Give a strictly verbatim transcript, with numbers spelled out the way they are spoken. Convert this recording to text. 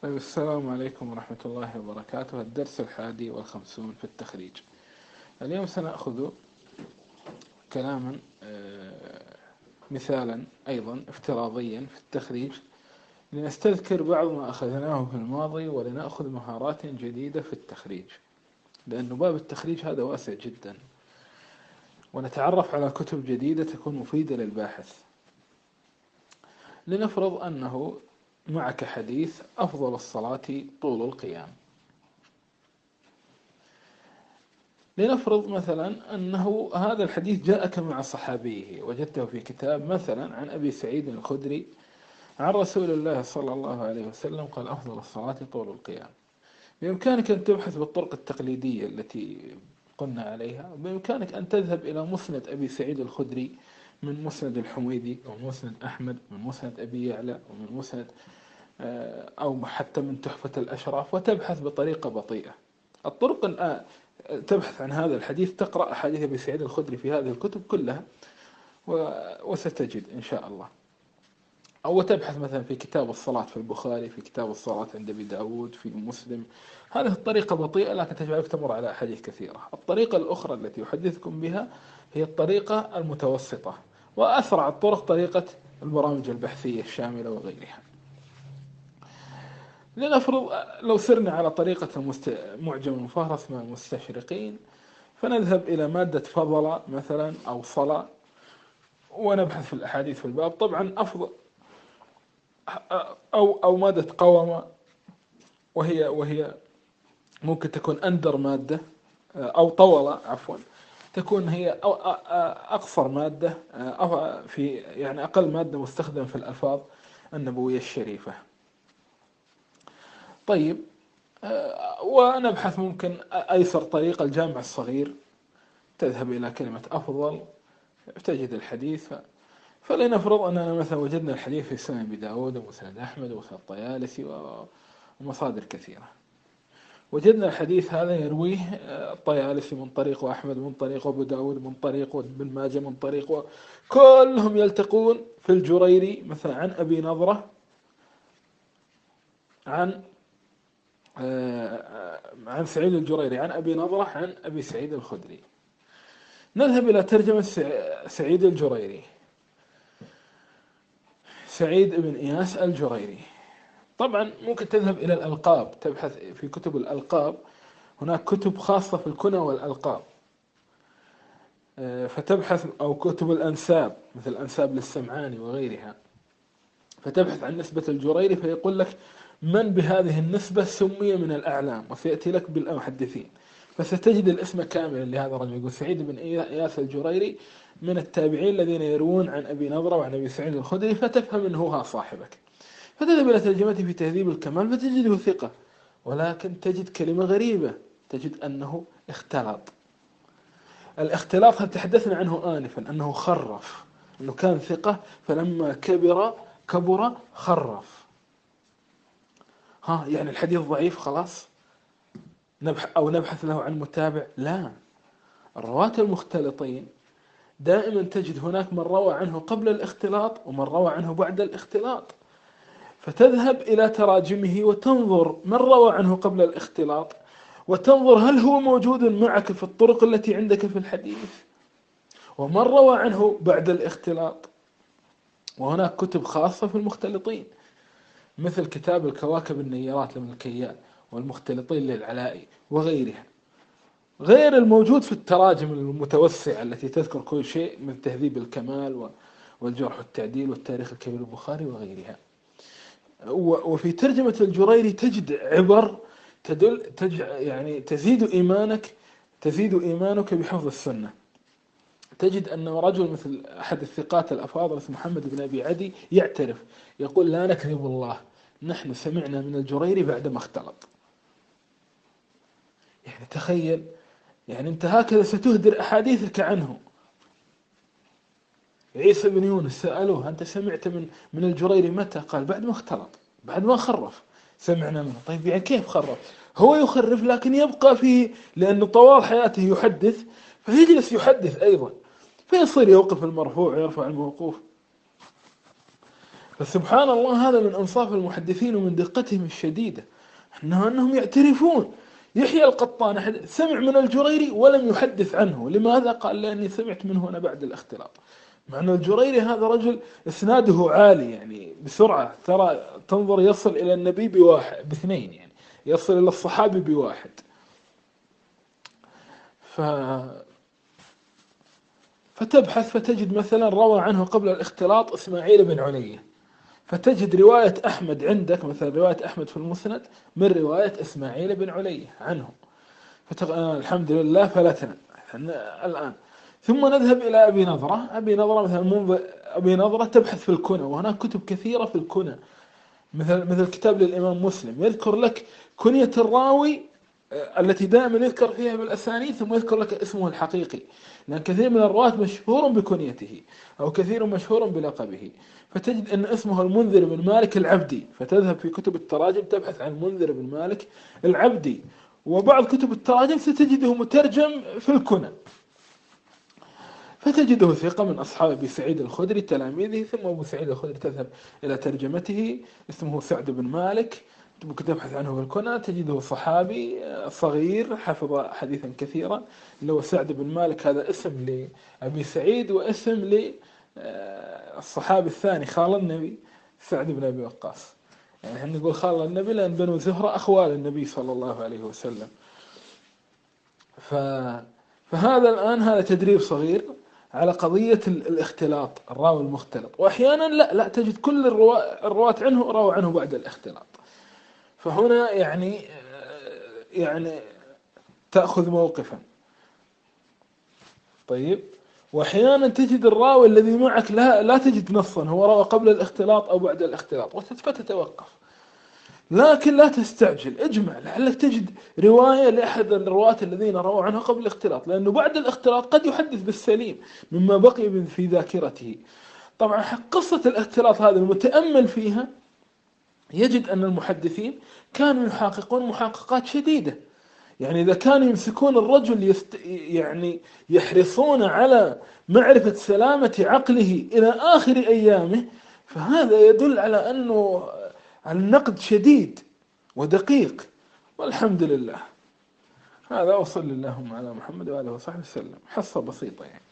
طيب، السلام عليكم ورحمة الله وبركاته. الدرس الحادي والخمسون في التخريج. اليوم سنأخذ كلاما آه، مثالا أيضا افتراضيا في التخريج، لنستذكر بعض ما أخذناه في الماضي ولنأخذ مهارات جديدة في التخريج، لأن باب التخريج هذا واسع جدا، ونتعرف على كتب جديدة تكون مفيدة للباحث. لنفرض أنه معك حديث أفضل الصلاة طول القيام. لنفرض مثلا أنه هذا الحديث جاءك مع صحابيه، وجدته في كتاب مثلا عن أبي سعيد الخدري عن رسول الله صلى الله عليه وسلم قال: أفضل الصلاة طول القيام. بإمكانك أن تبحث بالطرق التقليدية التي قلنا عليها، وبإمكانك أن تذهب إلى مسند أبي سعيد الخدري من مسند الحميدي، أو مسند أحمد، من مسند أبي يعلى، ومن مسند أو حتى من تحفة الأشراف، وتبحث بطريقة بطيئة. الطرق الآن تبحث عن هذا الحديث، تقرأ أحاديث أبي سعيد الخدري في هذه الكتب كلها وستجد إن شاء الله. أو تبحث مثلا في كتاب الصلاة في البخاري، في كتاب الصلاة عند أبي داود، في مسلم. هذه الطريقة بطيئة لكن تجعلك تمر على أحاديث كثيرة. الطريقة الأخرى التي أحدثكم بها هي الطريقة المتوسطة، وأسرع الطرق طريقة البرامج البحثية الشاملة وغيرها. لنفرض لو سرنا على طريقة المست... معجم المفهرس مع المستشرقين، فنذهب إلى مادة فضل مثلا أو صلى، ونبحث في الأحاديث في الباب. طبعا أفضل أو أو مادة قوم، وهي وهي ممكن تكون أندر مادة، أو طول عفوا، تكون هي أو أقصر مادة، أو في يعني أقل مادة مستخدمة في الألفاظ النبوية الشريفة. طيب، ونبحث ممكن أيسر طريقة الجامع الصغير، تذهب إلى كلمة أفضل تجد الحديث. فلنفرض أننا مثلا وجدنا الحديث في سنن أبي داود ومسند أحمد ومسند الطيالسي ومصادر كثيرة. وجدنا الحديث هذا يرويه الطيالسي من طريق، وأحمد من طريق، وأبو داود من طريق، وابن ماجه من طريق، وكلهم يلتقون في الجريري مثلا عن أبي نضرة عن عن سعيد الجريري عن أبي نضرة عن أبي سعيد الخدري. نذهب إلى ترجمة سعيد الجريري: سعيد بن إياس الجريري. طبعا ممكن تذهب إلى الألقاب، تبحث في كتب الألقاب، هناك كتب خاصة في الكنى والألقاب، فتبحث، أو كتب الأنساب مثل أنساب للسمعاني وغيرها، فتبحث عن نسبة الجريري، فيقول لك من بهذه النسبة سمي من الأعلام، وسيأتي لك بالمحدثين، فستجد الاسم كاملا لهذا الرجل. يقول سعيد بن إياس الجريري من التابعين الذين يروون عن أبي نضرة وعن أبي سعيد الخدري، فتفهم أنه هو صاحبك. فتذهب إلى ترجمته في تهذيب الكمال فتجده ثقة، ولكن تجد كلمة غريبة، تجد أنه اختلط. الاختلاط تحدثنا عنه آنفا، أنه خرف، أنه كان ثقة فلما كبر كبر خرف. ها يعني الحديث ضعيف خلاص نبحث أو نبحث له عن متابع؟ لا، الرواة المختلطين دائما تجد هناك من روى عنه قبل الاختلاط ومن روى عنه بعد الاختلاط، فتذهب إلى تراجمه وتنظر من روى عنه قبل الاختلاط، وتنظر هل هو موجود معك في الطرق التي عندك في الحديث، ومن روى عنه بعد الاختلاط. وهناك كتب خاصة في المختلطين مثل كتاب الكواكب النيرات لابن الكيان، والمختلطين للعلائي وغيرها، غير الموجود في التراجم المتوسعة التي تذكر كل شيء من تهذيب الكمال والجرح والتعديل والتاريخ الكبير البخاري وغيرها. وفي ترجمة الجريري تجد عبر تدل تج يعني تزيد إيمانك تزيد إيمانك بحفظ السنة. تجد أن رجل مثل أحد الثقات الأفاضل اسمه محمد بن أبي عدي يعترف، يقول: لا نكذب الله، نحن سمعنا من الجريري بعدما اختلط. يعني تخيل، يعني أنت هكذا ستهدر أحاديثك عنه. عيسى بن يونس سألوه: أنت سمعت من من الجريري متى؟ قال: بعد ما اختلط، بعد ما خرف سمعنا منه. طيب يعني كيف خرف؟ هو يخرف لكن يبقى فيه، لأنه طوال حياته يحدث، فيجلس يحدث أيضا، فيصير يوقف المرفوع ويرفع الموقوف. فسبحان الله هذا من أنصاف المحدثين ومن دقتهم الشديدة، أنه أنهم يعترفون. يحيى القطان سمع من الجريري ولم يحدث عنه. لماذا؟ قال لأني سمعت منه أنا بعد الاختلاط. مع أن الجريري هذا رجل إسناده عالي يعني بسرعة، ترى تنظر يصل إلى النبي بواحد باثنين، يعني يصل إلى الصحابي بواحد. ف... فتبحث فتجد مثلا روى عنه قبل الاختلاط إسماعيل بن علية، فتجد رواية أحمد عندك مثلا رواية أحمد في المسند من رواية إسماعيل بن علية عنه، فتق... آه الحمد لله فلتنا الآن. ثم نذهب إلى أبي نظرة. أبي نظرة مثلا منذ أبي نظرة تبحث في الكنى، وهناك كتب كثيرة في الكنى، مثل مثل كتاب للإمام مسلم يذكر لك كنية الراوي التي دائما يذكر فيها بالأسانيد، ثم يذكر لك اسمه الحقيقي، لأن كثير من الرواة مشهور بكنيته أو كثير مشهور بلقبه. فتجد أن اسمه المنذر بن مالك العبدي، فتذهب في كتب التراجم تبحث عن المنذر بن مالك العبدي، وبعض كتب التراجم ستجده مترجم في الكنى، فتجده ثقة من أصحاب أبي سعيد الخدري تلاميذه. ثم أبو سعيد الخدري تذهب إلى ترجمته، اسمه سعد بن مالك، ممكن تبحث عنه في الكنى تجده صحابي صغير حفظ حديثا كثيرا، اللي هو سعد بن مالك. هذا اسم لأبي سعيد واسم للصحابي الثاني خال النبي سعد بن أبي وقاص. يعني احنا نقول خال النبي لأن بنو زهرة أخوال النبي صلى الله عليه وسلم. ف... فهذا الآن هذا تدريب صغير على قضية الاختلاط، الراوي المختلط. وأحيانا لا لا تجد كل الرواة الرواة عنه رووا عنه بعد الاختلاط، فهنا يعني يعني تأخذ موقفا. طيب، وأحيانا تجد الراوي الذي معك لا لا تجد نصا هو روى قبل الاختلاط أو بعد الاختلاط فتتوقف، لكن لا تستعجل، اجمع لعلك تجد رواية لأحد الرواة الذين رووا عنه قبل الاختلاط، لأنه بعد الاختلاط قد يحدث بالسليم مما بقي في ذاكرته. طبعا قصة الاختلاط هذا المتأمل فيها يجد أن المحدثين كانوا يحققون محققات شديدة. يعني إذا كانوا يمسكون الرجل يست... يعني يحرصون على معرفة سلامة عقله إلى آخر أيامه، فهذا يدل على أنه النقد شديد ودقيق. والحمد لله. هذا وصل اللهم على محمد وآله وصحبه وسلم. حصة بسيطة يعني.